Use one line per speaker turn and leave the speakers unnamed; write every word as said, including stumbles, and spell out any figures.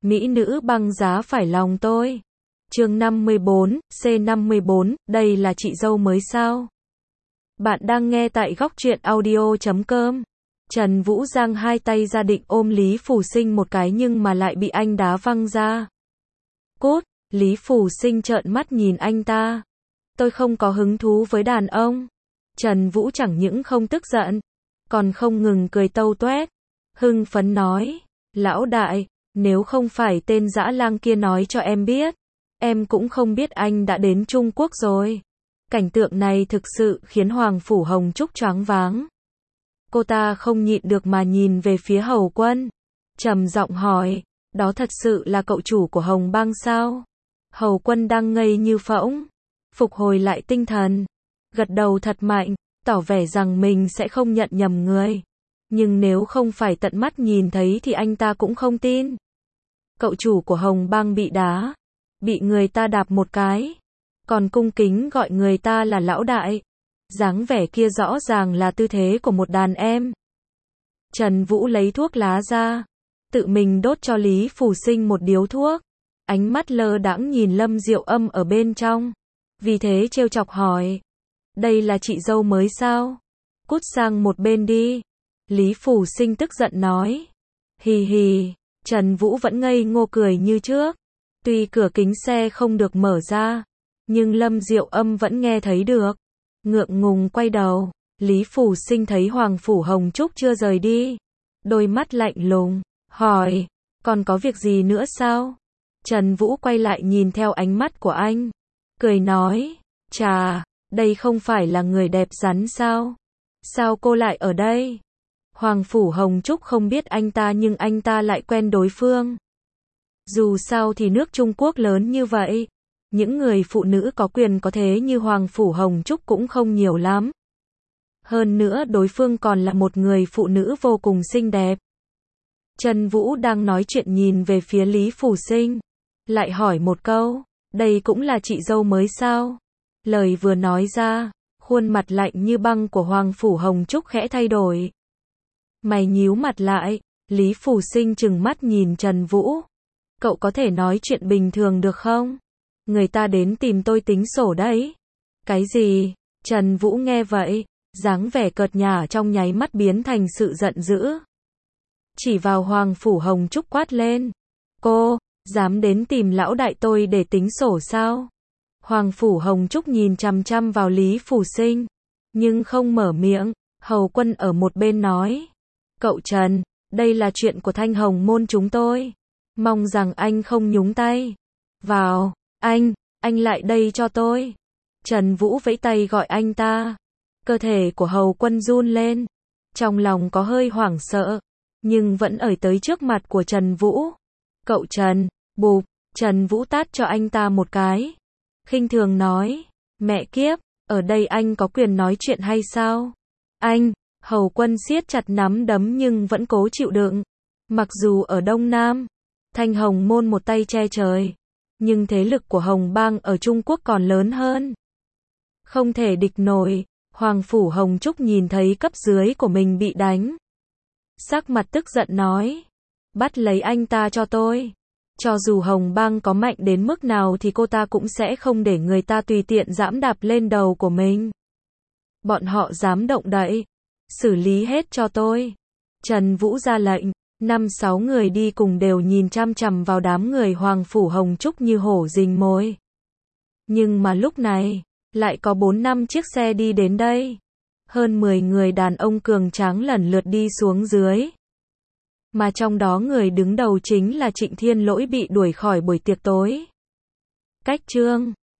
Mỹ nữ băng giá phải lòng tôi. Chương năm mươi bốn, C năm mươi bốn, đây là chị dâu mới sao? Bạn đang nghe tại góc truyện audio chấm com. Trần Vũ giang hai tay ra định ôm Lý Phủ Sinh một cái nhưng mà lại bị anh đá văng ra. Cút, Lý Phủ Sinh trợn mắt nhìn anh ta. Tôi không có hứng thú với đàn ông. Trần Vũ chẳng những không tức giận, còn không ngừng cười tâu toét. Hưng phấn nói, lão đại, nếu không phải tên dã lang kia nói cho em biết, em cũng không biết anh đã đến Trung Quốc rồi. Cảnh tượng này thực sự khiến Hoàng Phủ Hồng Trúc choáng váng. Cô ta không nhịn được mà nhìn về phía Hầu Quân, trầm giọng hỏi, đó thật sự là cậu chủ của Hồng Bang sao? Hầu Quân đang ngây như phỗng, phục hồi lại tinh thần, gật đầu thật mạnh, tỏ vẻ rằng mình sẽ không nhận nhầm người. Nhưng nếu không phải tận mắt nhìn thấy thì anh ta cũng không tin. Cậu chủ của Hồng Bang bị đá, bị người ta đạp một cái, còn cung kính gọi người ta là lão đại. Dáng vẻ kia rõ ràng là tư thế của một đàn em. Trần Vũ lấy thuốc lá ra, tự mình đốt cho Lý Phủ Sinh một điếu thuốc. Ánh mắt lơ đãng nhìn Lâm Diệu Âm ở bên trong, vì thế trêu chọc hỏi, đây là chị dâu mới sao? Cút sang một bên đi. Lý Phủ Sinh tức giận nói. Hì hì, Trần Vũ vẫn ngây ngô cười như trước. Tuy cửa kính xe không được mở ra, nhưng Lâm Diệu Âm vẫn nghe thấy được. Ngượng ngùng quay đầu, Lý Phủ Sinh thấy Hoàng Phủ Hồng Trúc chưa rời đi. Đôi mắt lạnh lùng, hỏi, còn có việc gì nữa sao? Trần Vũ quay lại nhìn theo ánh mắt của anh, cười nói, chà, đây không phải là người đẹp rắn sao? Sao cô lại ở đây? Hoàng Phủ Hồng Trúc không biết anh ta nhưng anh ta lại quen đối phương. Dù sao thì nước Trung Quốc lớn như vậy, những người phụ nữ có quyền có thế như Hoàng Phủ Hồng Trúc cũng không nhiều lắm. Hơn nữa đối phương còn là một người phụ nữ vô cùng xinh đẹp. Trần Vũ đang nói chuyện nhìn về phía Lý Phủ Sinh, lại hỏi một câu, đây cũng là chị dâu mới sao? Lời vừa nói ra, khuôn mặt lạnh như băng của Hoàng Phủ Hồng Trúc khẽ thay đổi. Mày nhíu mặt lại, Lý Phủ Sinh trừng mắt nhìn Trần Vũ. Cậu có thể nói chuyện bình thường được không? Người ta đến tìm tôi tính sổ đấy. Cái gì? Trần Vũ nghe vậy, dáng vẻ cợt nhả trong nháy mắt biến thành sự giận dữ. Chỉ vào Hoàng Phủ Hồng Trúc quát lên. Cô, dám đến tìm lão đại tôi để tính sổ sao? Hoàng Phủ Hồng Trúc nhìn chằm chằm vào Lý Phủ Sinh, nhưng không mở miệng. Hầu Quân ở một bên nói. Cậu Trần, đây là chuyện của Thanh Hồng môn chúng tôi. Mong rằng anh không nhúng tay vào. Anh, anh lại đây cho tôi. Trần Vũ vẫy tay gọi anh ta. Cơ thể của Hầu Quân run lên. Trong lòng có hơi hoảng sợ, nhưng vẫn ở tới trước mặt của Trần Vũ. Cậu Trần, bụp, Trần Vũ tát cho anh ta một cái. Khinh thường nói, mẹ kiếp, ở đây anh có quyền nói chuyện hay sao? Anh, Hầu Quân siết chặt nắm đấm nhưng vẫn cố chịu đựng. Mặc dù ở Đông Nam, Thanh Hồng môn một tay che trời, nhưng thế lực của Hồng Bang ở Trung Quốc còn lớn hơn. Không thể địch nổi, Hoàng Phủ Hồng Trúc nhìn thấy cấp dưới của mình bị đánh. Sắc mặt tức giận nói, bắt lấy anh ta cho tôi. Cho dù Hồng Bang có mạnh đến mức nào thì cô ta cũng sẽ không để người ta tùy tiện giẫm đạp lên đầu của mình. Bọn họ dám động đậy, xử lý hết cho tôi. Trần Vũ ra lệnh, năm sáu người đi cùng đều nhìn chăm chằm vào đám người Hoàng Phủ Hồng Trúc như hổ rình mồi. Nhưng mà lúc này, lại có bốn năm chiếc xe đi đến đây. Hơn mười người đàn ông cường tráng lần lượt đi xuống dưới. Mà trong đó người đứng đầu chính là Trịnh Thiên Lỗi bị đuổi khỏi buổi tiệc tối. Cách chương